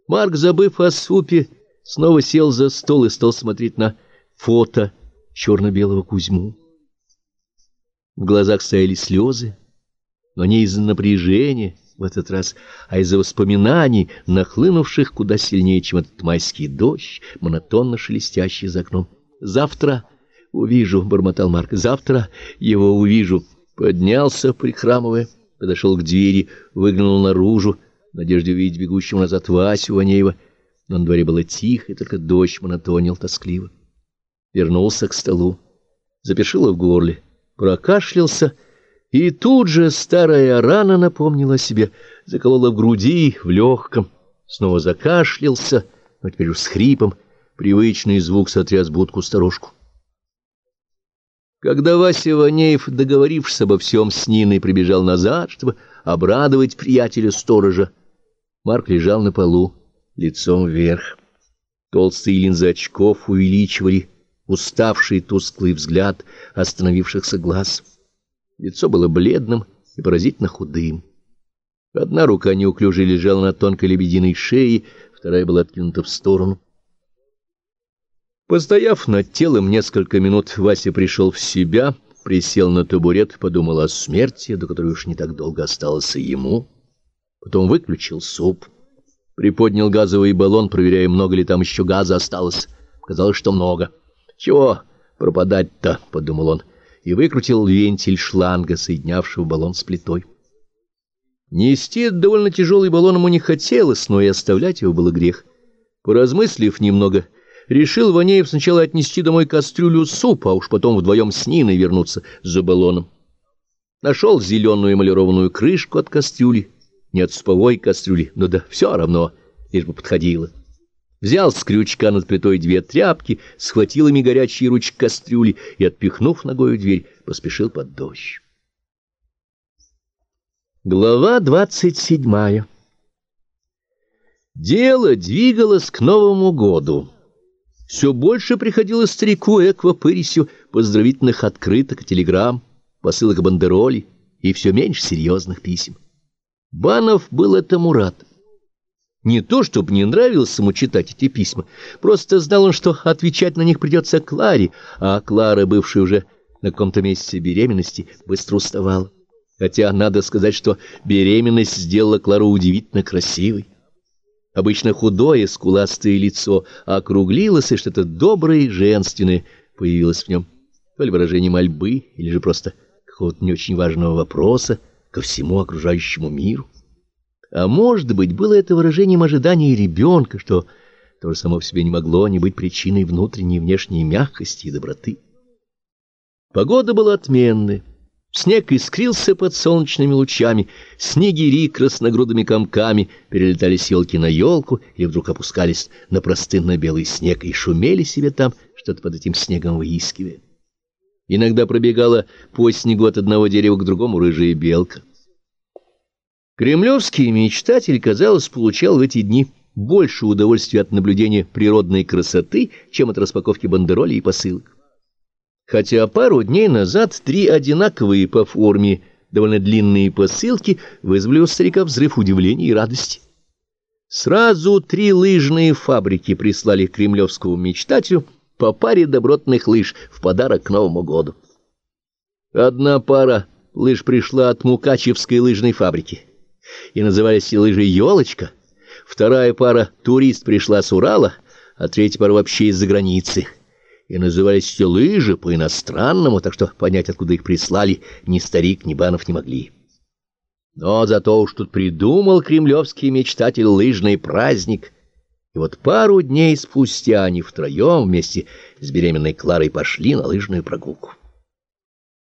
Марк, забыв о супе, снова сел за стол и стал смотреть на фото черно-белого Кузьму. В глазах стояли слезы, но не из-за напряжения в этот раз, а из-за воспоминаний, нахлынувших куда сильнее, чем этот майский дождь, монотонно шелестящий за окном. «Завтра увижу», — бормотал Марк, — «завтра его увижу». Поднялся, прихрамывая, подошел к двери, выглянул наружу, в надежде увидеть бегущего назад Васю Ванеева, но на дворе было тихо, и только дождь монотонил тоскливо. Вернулся к столу, запершило в горле, прокашлялся, и тут же старая рана напомнила о себе, заколола в груди, в легком, снова закашлялся, но теперь уж с хрипом, привычный звук сотряс будку-сторожку. Когда Вася Ванеев, договорившись обо всем с Ниной, прибежал назад, чтобы обрадовать приятеля-сторожа, Марк лежал на полу, лицом вверх. Толстые линзы очков увеличивали уставший тусклый взгляд остановившихся глаз. Лицо было бледным и поразительно худым. Одна рука неуклюже лежала на тонкой лебединой шее, вторая была откинута в сторону. Постояв над телом несколько минут, Вася пришел в себя, присел на табурет, подумал о смерти, до которой уж не так долго осталось и ему. Потом выключил суп, приподнял газовый баллон, проверяя, много ли там еще газа осталось. Казалось, что много. «Чего пропадать-то?» — подумал он, и выкрутил вентиль шланга, соединявшего баллон с плитой. Нести довольно тяжелый баллон ему не хотелось, но и оставлять его было грех. Поразмыслив немного, решил Ванеев сначала отнести домой кастрюлю супа, а уж потом вдвоем с Ниной вернуться за баллоном. Нашел зеленую эмалированную крышку от кастрюли, не от суповой кастрюли, но да все равно, лишь бы подходило. Взял с крючка над плитой 2 тряпки, схватил ими горячие ручки кастрюли и, отпихнув ногою дверь, поспешил под дождь. Глава 27. Дело двигалось к Новому году. Все больше приходило старику Эквапырисю поздравительных открыток и телеграмм, посылок бандеролей и все меньше серьезных писем. Банов был этому рад. Не то, чтобы не нравилось ему читать эти письма, просто знал он, что отвечать на них придется Кларе, а Клара, бывшая уже на каком-то месяце беременности, быстро уставала. Хотя надо сказать, что беременность сделала Клару удивительно красивой. Обычно худое, скуластое лицо округлилось, и что-то доброе и женственное появилось в нем. То ли выражение мольбы, или же просто какого-то не очень важного вопроса ко всему окружающему миру. А может быть, было это выражением ожидания ребенка, что тоже само в себе не могло не быть причиной внутренней и внешней мягкости и доброты. Погода была отменная. Снег искрился под солнечными лучами, снегири красногрудыми комками перелетали с елки на елку или вдруг опускались на простынно-белый снег и шумели себе там, что-то под этим снегом выискивая. Иногда пробегала по снегу от одного дерева к другому рыжая белка. Кремлевский мечтатель, казалось, получал в эти дни больше удовольствия от наблюдения природной красоты, чем от распаковки бандеролей и посылок. Хотя пару дней назад 3 одинаковые по форме довольно длинные посылки вызвали у старика взрыв удивления и радости. Сразу 3 лыжные фабрики прислали кремлевскому мечтателю по паре добротных лыж в подарок к Новому году. Одна пара лыж пришла от Мукачевской лыжной фабрики, и назывались эти лыжи «Елочка». Вторая пара «Турист» пришла с Урала, а третья пара вообще из-за границы. И назывались эти лыжи по-иностранному, так что понять, откуда их прислали, ни старик, ни Банов не могли. Но зато уж тут придумал кремлевский мечтатель лыжный праздник. И вот пару дней спустя они втроем вместе с беременной Кларой пошли на лыжную прогулку.